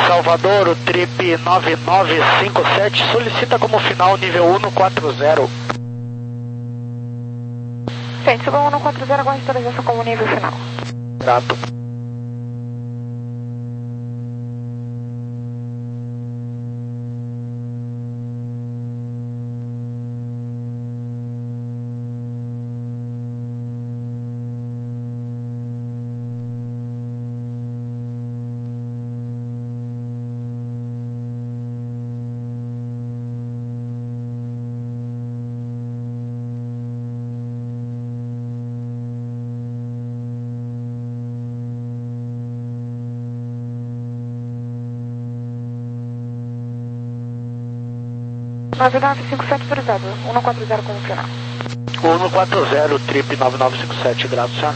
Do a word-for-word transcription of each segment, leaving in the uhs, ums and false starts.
Salvador, o trip nove nove cinco sete solicita como final nível um quatro zero. Gente, suba um quatro zero, aguarde atualização como nível final. Grato. nove nove cinco sete autorizado, um quatro zero como final. um quatro zero, trip nove nove cinco sete, grato, senhor.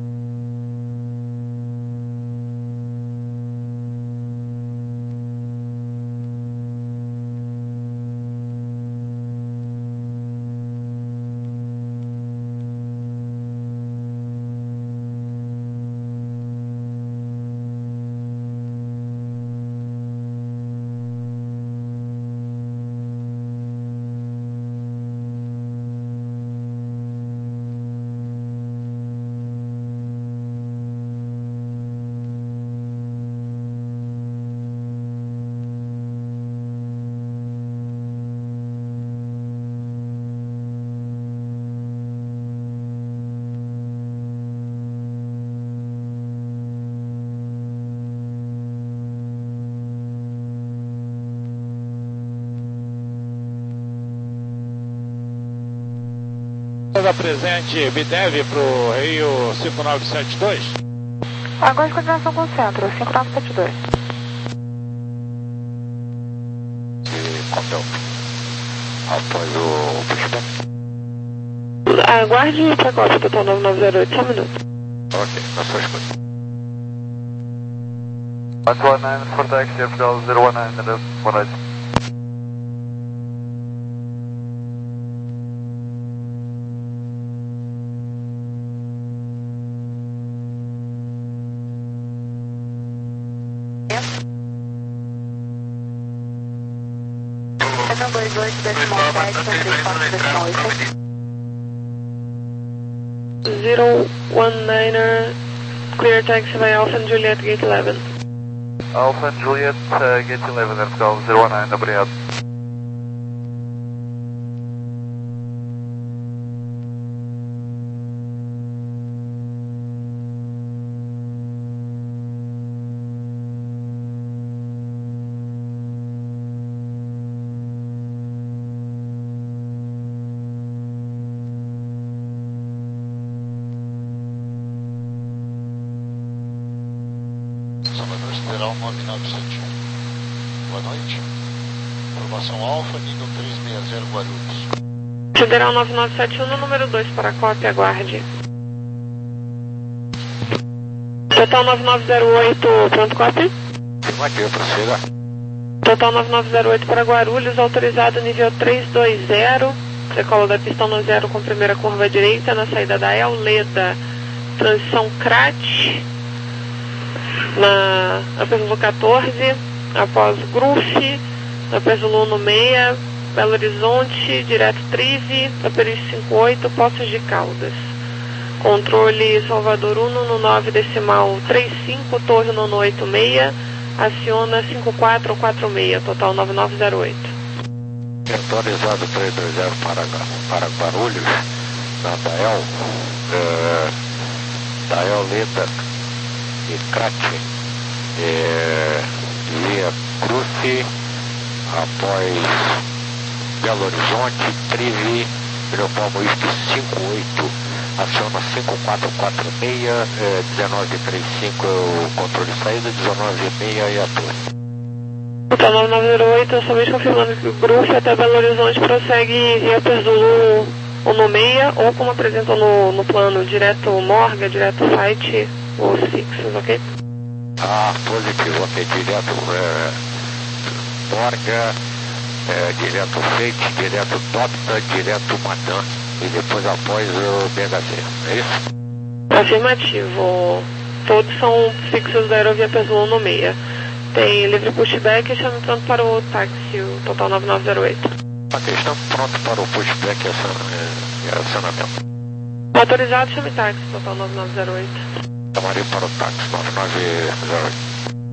Presente B D E V para o Rio cinco nove sete dois. Agora de coordenação com o centro, cinco nove sete dois. E Cotel. Após o pushback. Aguarde para a cópia, total nove nove zero oito, só um minuto. Ok, na sua escuta. one one nine for taxi, F L zero one nine, one eight. zero one niner, clear taxi by Alpha and Juliet, gate eleven. Alpha and Juliet, uh, gate eleven, F L zero one nine, obrigado. Salvador Sideral nove nove sete um. Boa noite. Informação Alfa, nível trezentos e sessenta Guarulhos. Sideral nove nove sete um, no número dois para a cópia, aguarde. Total nove nove zero oito, pronto, cópia? Afirmativo, prossiga. Total nove nove zero oito para Guarulhos, autorizado nível trezentos e vinte. Decola da pista no zero com primeira curva à direita, na saída da Euleda, transição C R A T. Na, na Pêndulo quatorze, após Gruf, na Pêndulo um seis, Belo Horizonte, direto Trive, na Perícia cinquenta e oito, Poços de Caldas. Controle Salvador um no nove decimal trinta e cinco, Torre no oito seis, aciona cinco quatro quatro seis, total nove nove zero oito. Autorizado trezentos e vinte para, para Guarulhos, na Dael, é, Dael Leda e Crate, é, via Cruce, após Belo Horizonte, Trivi, Leopoldo Whisky cinquenta e oito, aciona cinco quatro quatro seis, é, dezenove trinta e cinco é o controle de saída, dezenove seis e a torre. Total nove nove zero oito, somente confirmando que o Gruf até Belo Horizonte prossegue via Pêndulo um no seis, ou como apresentam no, no plano, direto Morga, direto Fight, ou fixos, ok? Ah, positivo, ok, direto é, Morga, é, direto Fate, direto Topta, direto Madan, e depois após o B H C, é isso? Afirmativo, todos são fixos da aerovia Pêndulo um no seis. Tem livre pushback e chame pronto para o táxi, o total nove nove zero oito. Ok, estamos prontos para o pushback e acionamento. Autorizado, chame táxi, total nove nove zero oito. Chamaria para o táxi nove nove zero oito.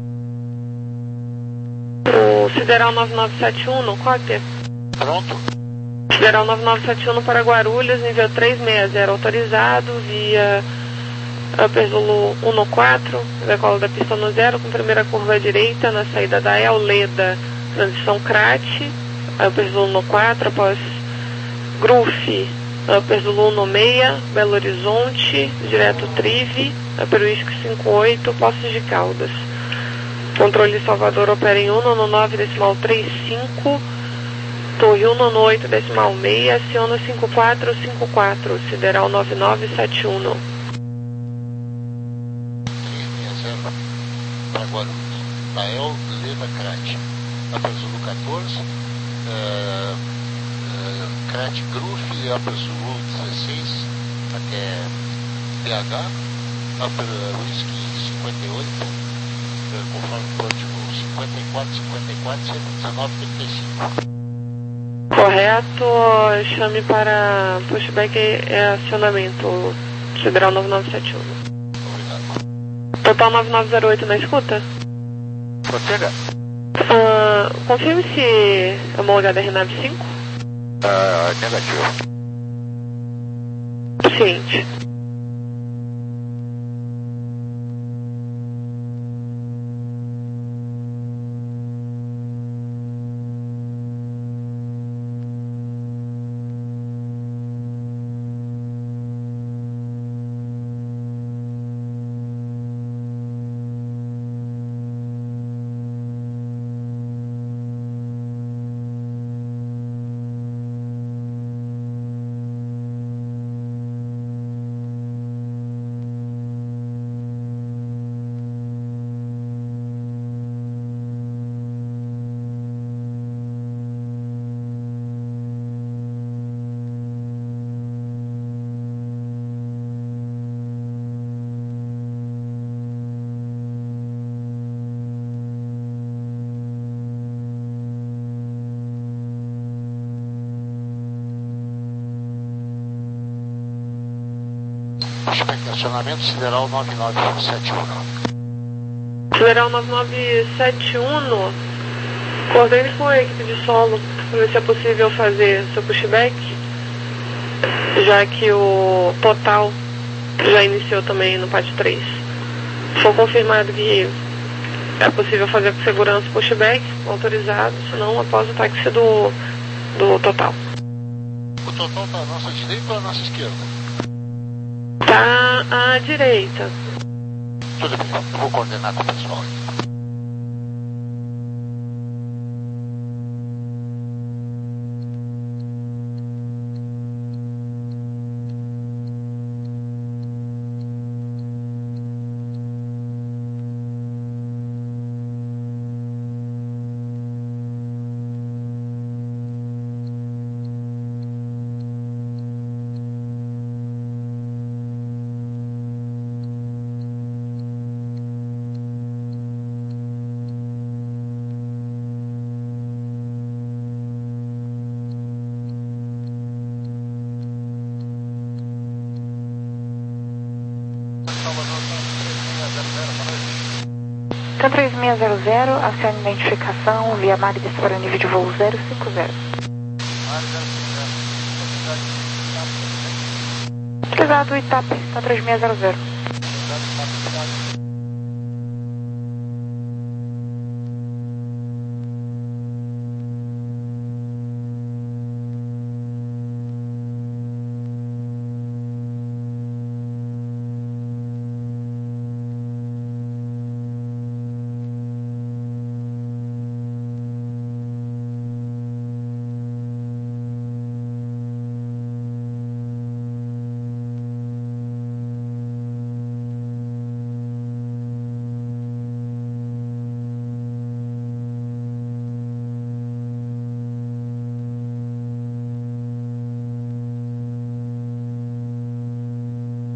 O Sideral nove nove sete um, no cópia. Pronto. Sideral nove nove sete um para Guarulhos, nível três seis zero, autorizado, via Upper Zulu um no quatro, decola da pista no zero, com primeira curva à direita, na saída da Euleda, transição Crate, Upper Zulu no quatro, após Gruf, Upper Zulu no seis, Belo Horizonte, direto Trive, Upper Whisky cinquenta e oito, Poços de Caldas. Controle Salvador opera em um no nove decimal trinta e cinco, Torre um no oito decimal seis, aciona cinco quatro cinco quatro, Sideral nove nove sete um. três seis zero para Guarulhos, Nael Leda Crate, Upper Zulu quatorze, uh, uh, Crate Gruf, Upper Zulu dezesseis até B H, Upper Whisky cinquenta e oito, conforme o código cinquenta e quatro cinquenta e quatro cento e dezenove trinta e cinco. Correto, chame para pushback e acionamento, Sideral nove nove sete um. Obrigado. Total nove nove zero oito na escuta? Prossiga. Uh, confirme se é homologada R nove cinco. Uh, negativo. Ciente. Estacionamento Sideral nove nove sete um. Sideral nove nove sete um, coordene com a equipe de solo para ver se é possível fazer seu pushback, já que o total já iniciou também no P A T três. Se for confirmado que é possível fazer com segurança pushback, autorizado, senão após o táxi do, do total. O total está à nossa direita ou à nossa esquerda? Está à direita. Tudo bem, eu vou coordenar com o pessoal. três seis zero zero, acione identificação, via Magdes para nível de voo zero cinco zero. Obrigado, Itape, tá três seis zero zero.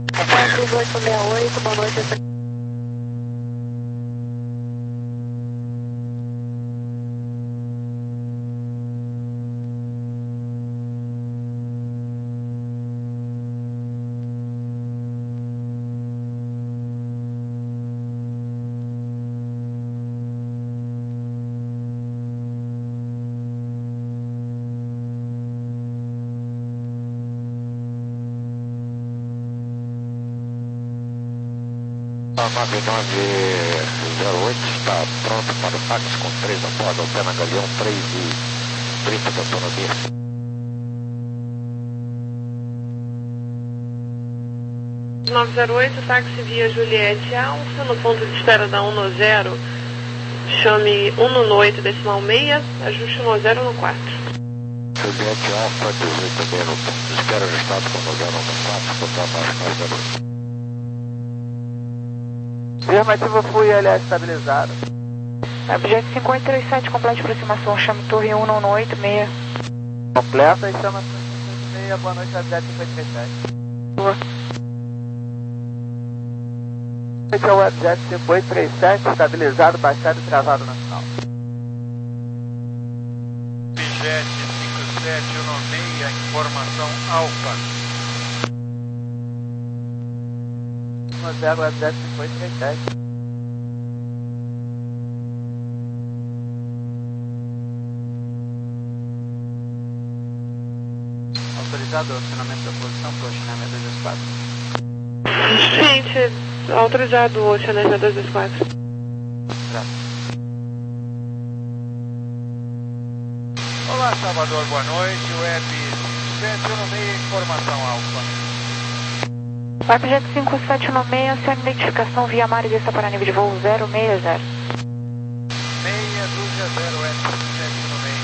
quatro oito seis oito, boa noite. nove nove zero oito está pronto para o táxi com três a bordo, Alpena Galeão, três e trinta de autonomia. nove zero oito, táxi via Juliette Alfa, no ponto de espera da um no zero, chame um no oito, decimal meia, ajuste um no zero no quatro. Juliette Alfa, dezoito e meia no ponto de espera, ajustado com um zero no quatro, total abaixo nove zero oito. Afirmativo, fui L S estabilizado. Objeto cinco oito três sete, complete aproximação, chame torre um no oito seis. Completa e chama cinco oito seis, boa noite, objeto cinco oito três sete. Boa. Esse é o objeto cinco oito três sete, estabilizado, baixado e travado na final. Objeto cinco sete um seis, informação alfa. um zero, objeto cinco oito três sete. Autorizado o acionamento da posição para o Oceanemia dois dois quatro. Gente, autorizado o Oceanemia dois dois quatro. Olá, Salvador, boa noite. Web cinco sete um seis, informação alfa. Objeto cinco sete um seis, acione identificação via mar e desça para nível de voo zero seis zero. Meia dúzia zero, Web cinco sete um seis.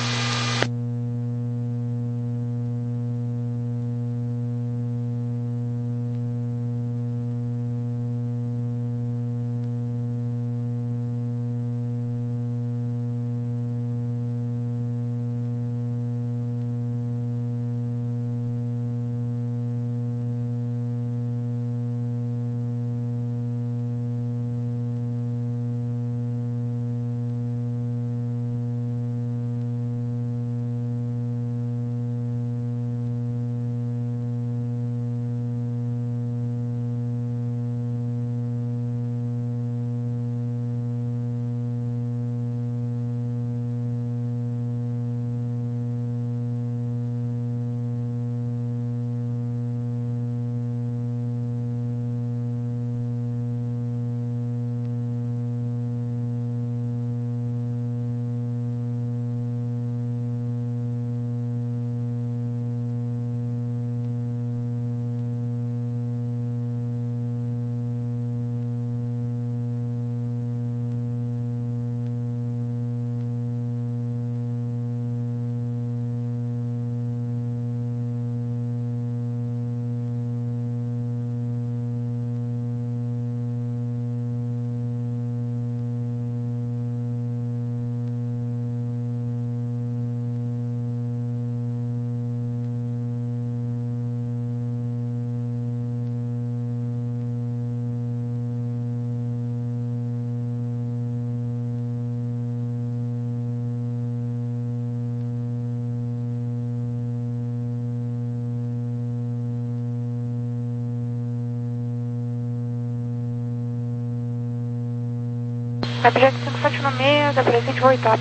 Objeto cinco sete um seis, da presente voo Itap.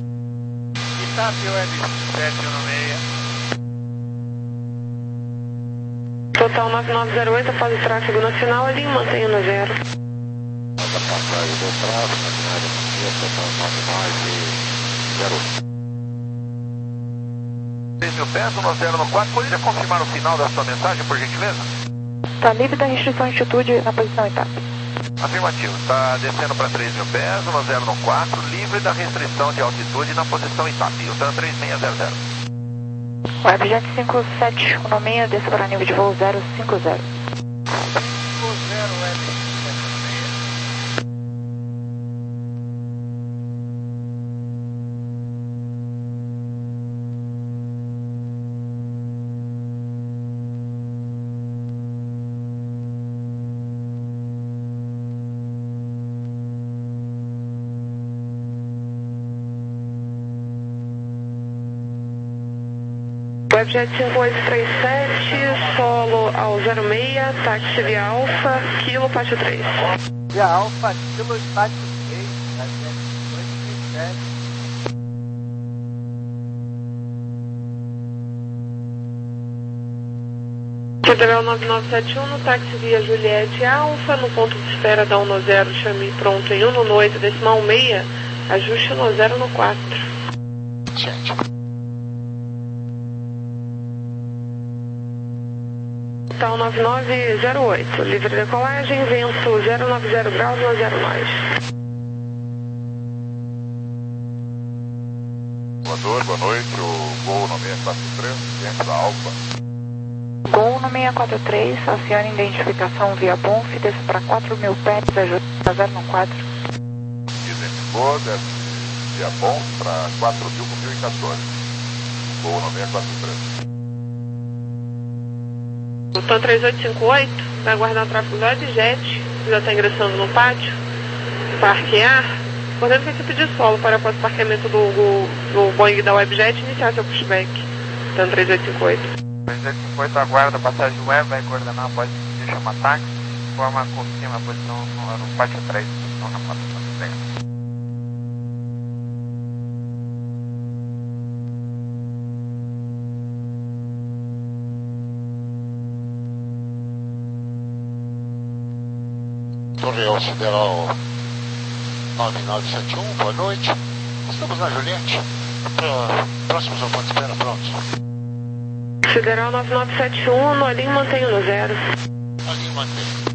Itap, Web cinco sete um seis. Total nove nove zero oito, fase tráfego nacional, ali mantenha no zero. Faz a passagem do tráfego, maquinária macia, total nove nove zero oito. seis mil pés, um zero no quatro. Poderia confirmar o final da sua mensagem, por gentileza? Está livre da restrição de altitude na posição Itap. Afirmativo. Está descendo para três mil pés, um zero no quatro, livre da restrição de altitude na posição Itap. Usando três seis zero zero. Objeto cinco sete um seis, desça para nível de voo zero cinco zero. cinco zero, Web cinco sete um seis. Webjet cinco oito três sete, solo ao zero seis, táxi via Alfa, Kilo Pátio três. Via Alfa, Kilo Pátio três, objeto cinco oito três sete. Federal nove nove sete um, no táxi via Juliette Alfa, no ponto de espera da um no zero, chame pronto em um no oito, decimal meia, ajuste no zero no quatro. Gente. Tal nove nove zero oito, livre decolagem, vento zero nove zero graus no zero nove. Voador, boa noite, o Gol no seis quatro três, dentro da Alfa. Gol no seis quatro três, acione identificação via Bonf, desça para quatro mil pés, ajuste para zero no quatro. Identificou, desce via Bonf para quatro mil com mil e quatorze. Gol no seis quatro três. O TAM três oito cinco oito vai aguardar o tráfego do Webjet, já está ingressando no pátio, parquear. Portanto, que a equipe de solo para após o parqueamento do, do, do Boeing da Webjet iniciar seu pushback. TAM três oito cinco oito. três oito cinco oito aguarda a passagem web, vai coordenar após o chamar táxi, de forma a confirmar a posição no, no pátio três, posição na plataforma de Torreão Federal nove nove sete um, boa noite. Estamos na Juliette. Para próximos ao ponto de espera, prontos. Federal nove nove sete um, no alinho mantenho no zero. Alinho mantenho.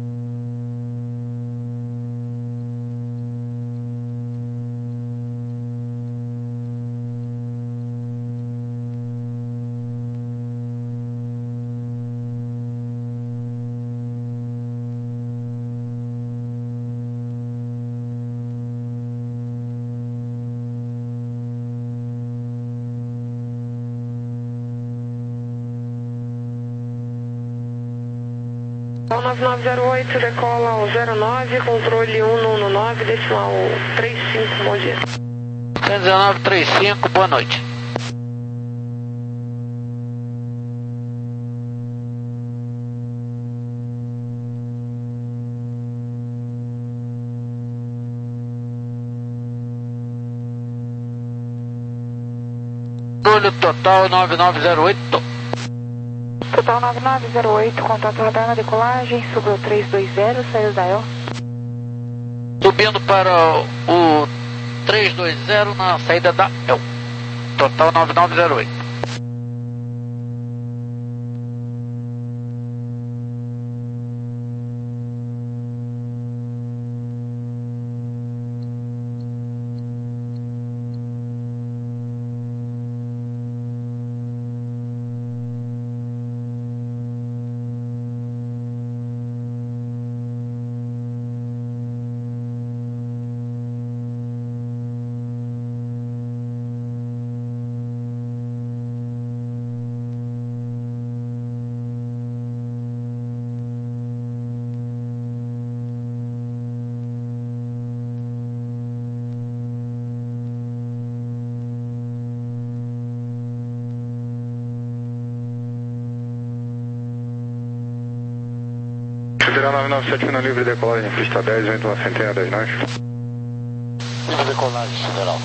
nove nove zero oito, decola ao zero nove, controle um no nove, decimal trinta e cinco, bom dia. cento e dezenove trinta e cinco, boa noite. Controle total nove nove zero oito. Total nove nove zero oito, contato radar na decolagem, subiu três dois zero, saiu da E L. Subindo para o três dois zero na saída da E L. Total nove nove zero oito. Federal nove nove sete um na livre decolagem, pista dez, vento na centena dez nós. Livre decolagem, Federal.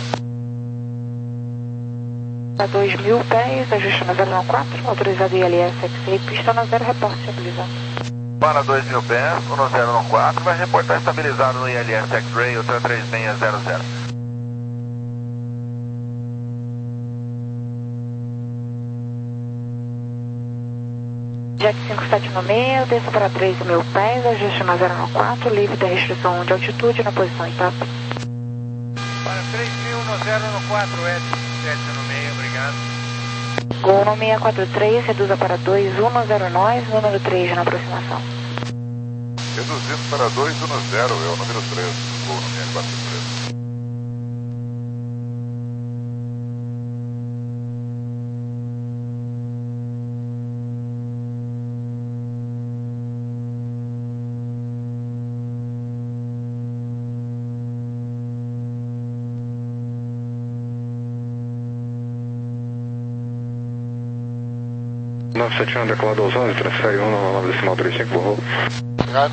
A dois mil pés, ajuste na zero quatro, autorizado I L S X-Ray, pista na zero, reporte estabilizado. Para dois mil pés, o no zero quatro vai reportar estabilizado no I L S X-Ray, o TAM três seis zero zero. Jet cinco sete nove seis, desça para três mil pés, ajuste na zero quatro, livre da restrição de altitude na posição etapa. Para três mil no zero quatro, Ed sete nove seis, obrigado. Gol no seis quatro três, reduza para dois um zero nove, número três na aproximação. Reduzindo para dois um zero, é o número três, Gol no seis quatro três. nove sete um, decolado aos onze, transfere um no nove decimal trinta e cinco, borrou. Obrigado.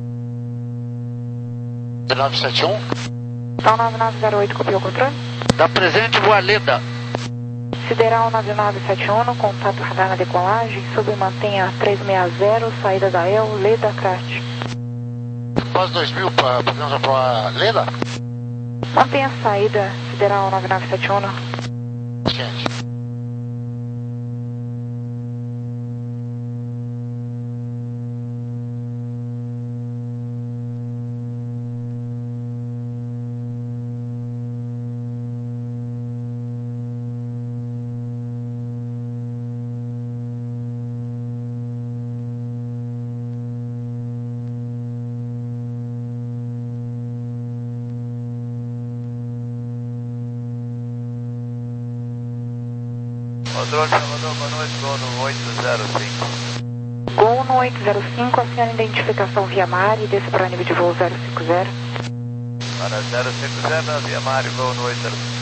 nove sete um. Tal nove nove zero oito, copiou o controle? Dá presente, Voaleda. Sideral nove nove sete um, contato radar na decolagem, sub mantenha trezentos e sessenta, saída da El, Leda, Crat. Quase dois mil, podemos para Leda? Mantenha a saída, Sideral nove nove sete um. Gente. Controle Salvador, boa noite, Gol no oito zero cinco. Gol no oito zero cinco, acione identificação via mar e desça para nível de voo zero cinco zero. Para zero cinco zero, na via Mário, Gol no oito zero cinco.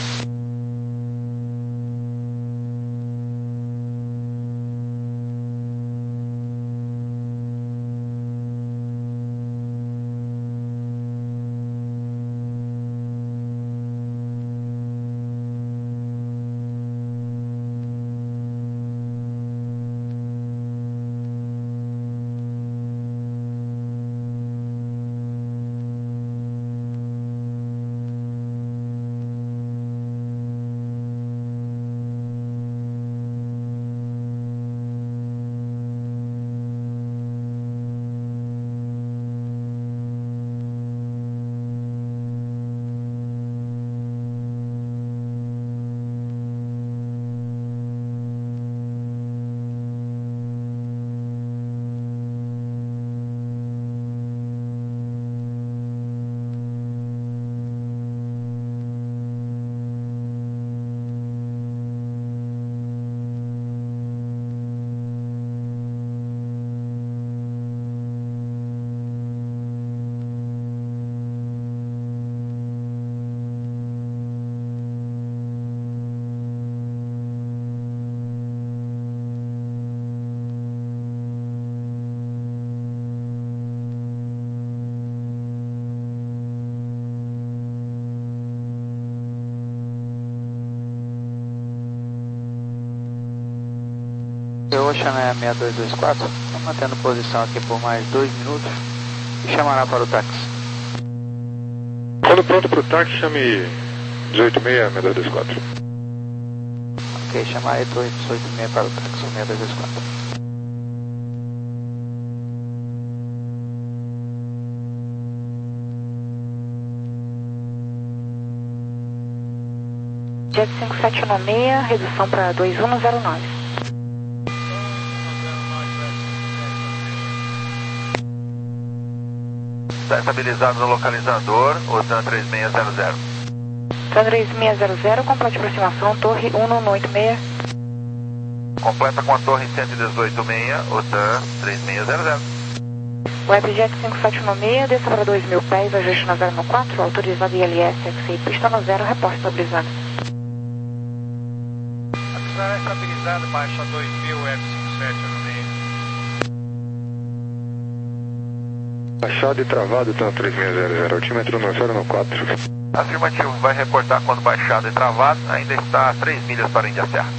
Ocean é seis dois dois quatro, está mantendo posição aqui por mais dois minutos e chamará para o táxi. Quando pronto para o táxi, chame dezoito seis, seis dois dois quatro. Ok, chamar dezoito seis para o táxi, seis dois dois quatro. Jet cinco sete um seis, redução para dois um zero nove. Está estabilizado no localizador, Osan três seis zero zero. Osan três seis zero zero, complete aproximação, torre um um oito seis. Completa com a torre cento e dezoito seis, Osan três seis zero zero. Webjet cinco sete um seis, desça para dois mil pés, ajuste na zero quatro, autorizado I L S, X I, pista no zero, reporte estabilizado. Está estabilizado, baixa dois mil, F cinco sete um seis. Baixado e travado, então três seis zero zero, altímetro no zero quatro. Afirmativo, vai reportar quando baixado e travado, ainda está a três milhas para Índia Serra.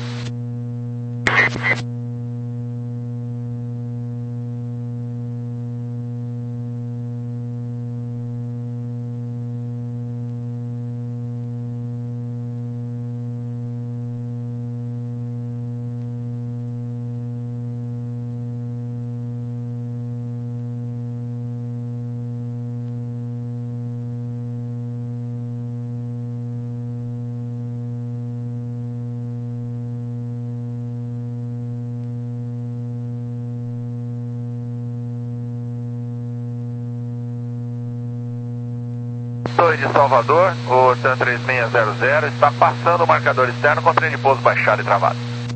Torre de Salvador, o Osan três seis zero zero está passando o marcador externo com trem de pouso baixado e travado.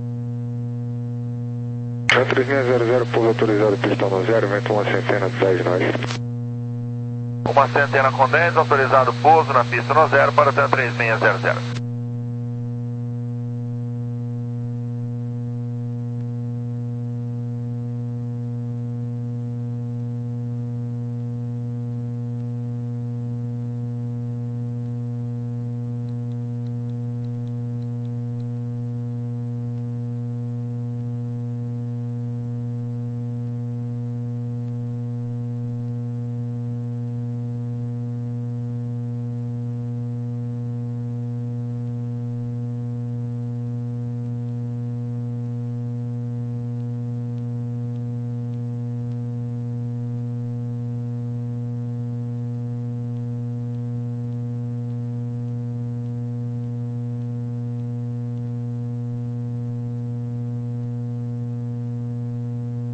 Osan três seis zero zero, pouso autorizado, pistão no zero, vento uma centena de dez nós. Uma centena com dez, autorizado pouso na pista no zero para o Osan três seis zero zero.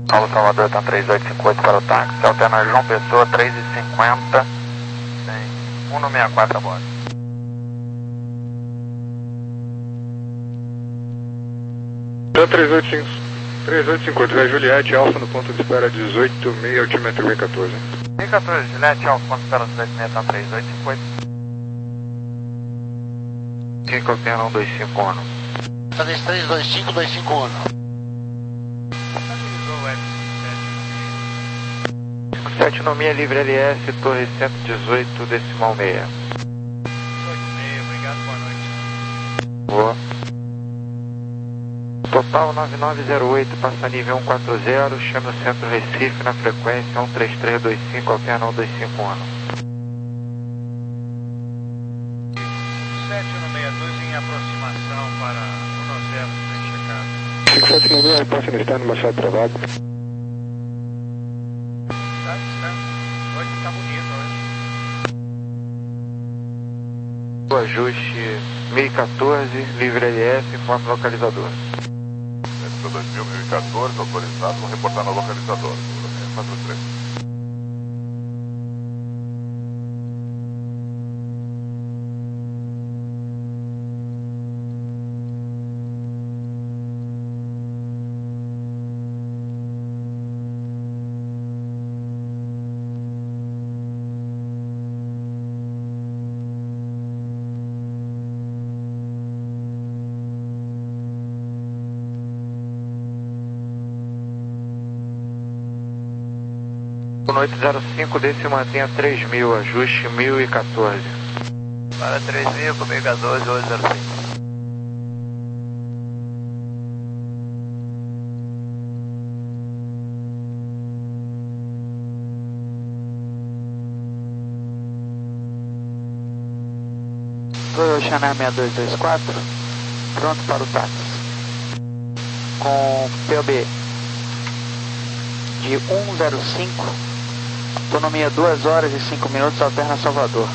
Paulo Salvador, tá três oito cinco oito para o táxi, alterna João Pessoa, três e cinquenta, tem um no sessenta e quatro a bordo. Tá três oito cinco oito, vai Juliette, Alfa no ponto de espera dezoito meia, altímetro V quatorze. V quatorze, Juliette, Alfa, ponto de espera dezoito meia, tá três oito cinco oito. cinco alterna um dois cinco um. três três dois cinco dois cinco um. Estabilizou o F cinco sete. sete no minha, livre L S, torre cento e dezoito, decimal meia. dezoito e meia, obrigado, boa noite. Boa. Total nove nove zero oito, passa nível cento e quarenta, chame o centro Recife na frequência um três três dois cinco, alterna um dois cinco um. sete no sessenta e dois em aproximação para um zero, bem checado. cinco sete no meia, passa no externo, Machado travado. Tá, tá. Hoje tá bonito, hoje. O ajuste mil e quatorze, livre L S, informe localizador. dois mil e quatorze, autorizado, vou reportar no localizador. quatro três. Noite zero cinco, desce mantenha três mil, ajuste mil e quatorze. Para três mil, comigo quatorze, oito zero cinco. Royal Chanel seis dois dois quatro, pronto para o táxi. Com P O B de cento e cinco, autonomia duas horas e cinco minutos, alterna Salvador.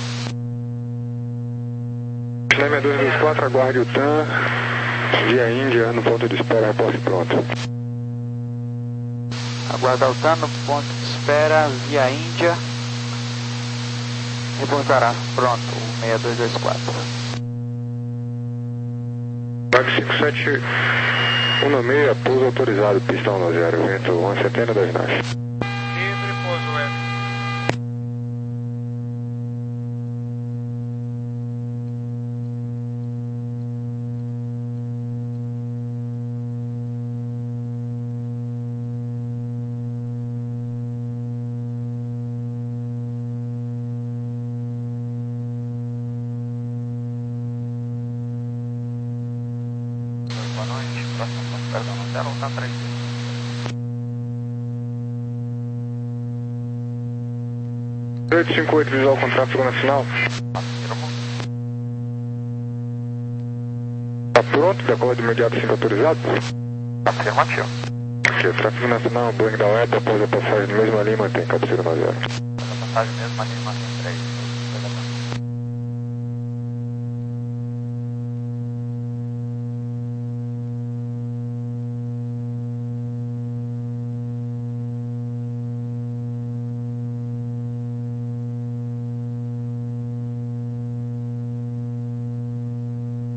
Chanel seis dois dois quatro, aguarde o T A M, via Índia, no ponto de espera, reporte pronto. Aguarda o T A M no ponto de espera, via Índia, reportará pronto, o seis dois dois quatro. Vaga cinco sete um no meia, pouso autorizado, pista um zero, vento uma centena das naves. Livre, pouso F. Boa noite, próximo ponto, perdão, não zero, tá três. oito cinco oito, visual com tráfego nacional. Tá pronto, decola de imediato sempre autorizado? Afirmativo. Ok, tráfego nacional, Boeing da U E P, após a passagem na mesma linha, mantém cabeceira no zero. A passagem mesmo, ali, mantém